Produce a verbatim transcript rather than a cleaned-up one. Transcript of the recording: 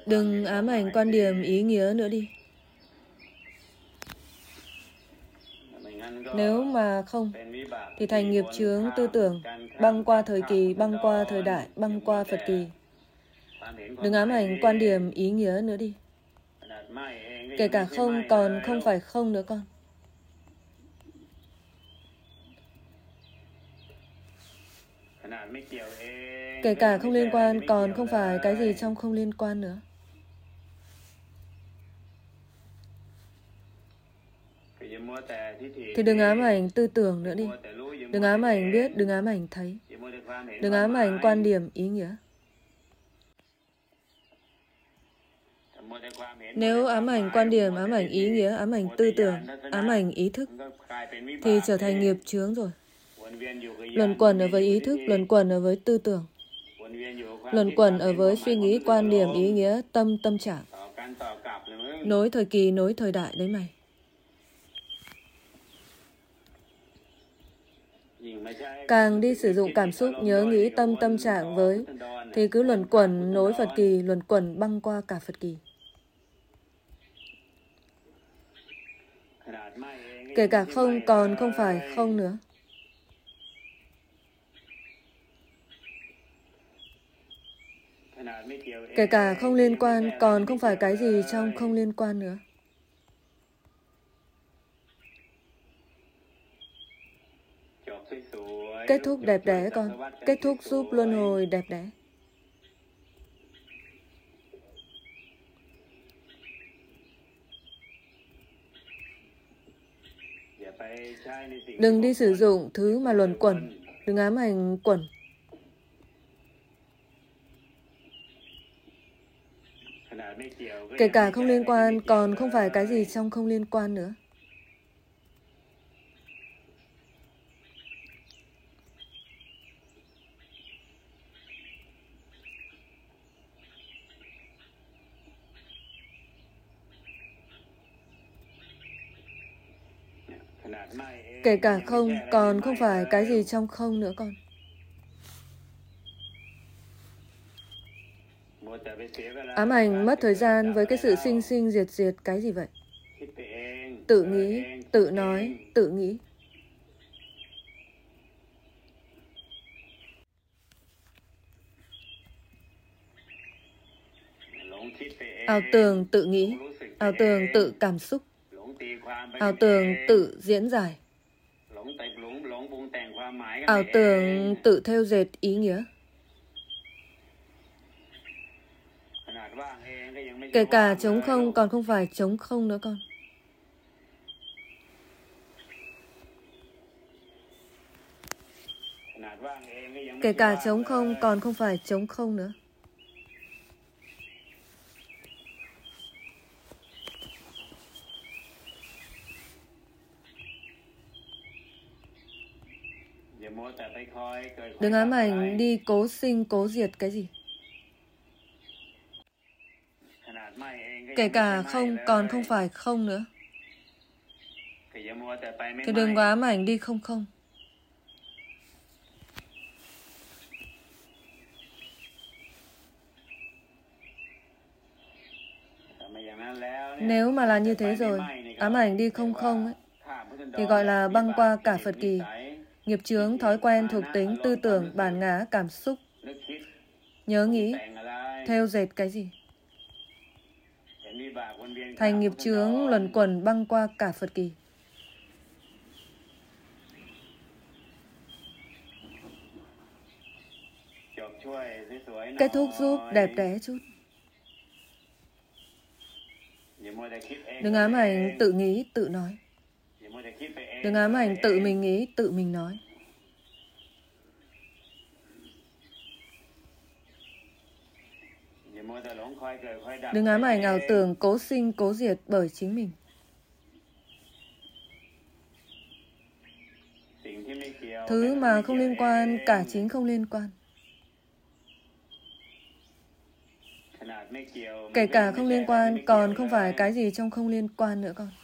Đừng ám ảnh quan điểm ý nghĩa nữa đi. Nếu mà không, thì thành nghiệp chướng tư tưởng, băng qua thời kỳ, băng qua thời đại, băng qua Phật kỳ. Đừng ám ảnh quan điểm ý nghĩa nữa đi. Kể cả không còn không phải không nữa con. Kể cả không liên quan còn không phải cái gì trong không liên quan nữa. Thì đừng ám ảnh tư tưởng nữa đi. Đừng ám ảnh biết, đừng ám ảnh thấy. Đừng ám ảnh quan điểm ý nghĩa. Nếu ám ảnh quan điểm, ám ảnh ý nghĩa, ám ảnh tư tưởng, ám ảnh ý thức, thì trở thành nghiệp chướng rồi. Luẩn quẩn ở với ý thức, luẩn quẩn ở với tư tưởng, luẩn quẩn ở với suy nghĩ, quan điểm, ý nghĩa, tâm, tâm trạng. Nối thời kỳ, nối thời đại đấy mày. Càng đi sử dụng cảm xúc, nhớ nghĩ, tâm, tâm trạng với, thì cứ luẩn quẩn nối Phật kỳ, luẩn quẩn băng qua cả Phật kỳ. Kể cả không còn không phải không nữa. Kể cả không liên quan còn không phải cái gì trong không liên quan nữa. Kết thúc đẹp đẽ con. Kết thúc giúp luân hồi đẹp đẽ. Đừng đi sử dụng thứ mà luẩn quẩn. Đừng ám ảnh quẩn. Kể cả không liên quan còn không phải cái gì trong không liên quan nữa. Kể cả không còn không phải cái gì trong không nữa con. Ám ảnh mất thời gian với cái sự sinh sinh diệt diệt cái gì vậy? Tự nghĩ, tự nói, tự nghĩ. Ảo tưởng tự nghĩ, ảo tưởng tự cảm xúc, ảo tưởng tự diễn giải, ảo tưởng tự thêu dệt ý nghĩa. Kể cả trống không còn không phải trống không nữa con. Kể cả trống không còn không phải trống không nữa. Đừng ám ảnh đi cố sinh cố diệt cái gì. Kể cả không còn không phải không nữa. Thì đừng có ám ảnh đi không không. Nếu mà là như thế rồi, ám ảnh đi không không ấy, thì gọi là băng qua cả Phật kỳ. Nghiệp chướng, thói quen, thuộc tính, tư tưởng, bản ngã, cảm xúc, nhớ nghĩ, thêu dệt cái gì. Thành nghiệp chướng luẩn quẩn băng qua cả Phật kỳ. Kết thúc giúp đẹp đẽ chút. Đừng ám ảnh tự nghĩ, tự nói. Đừng ám ảnh tự mình nghĩ, tự mình nói. Đừng ám ảnh ảo tưởng cố sinh cố diệt bởi chính mình. Thứ mà không liên quan cả chính không liên quan. Kể cả không liên quan còn không phải cái gì trong không liên quan nữa con.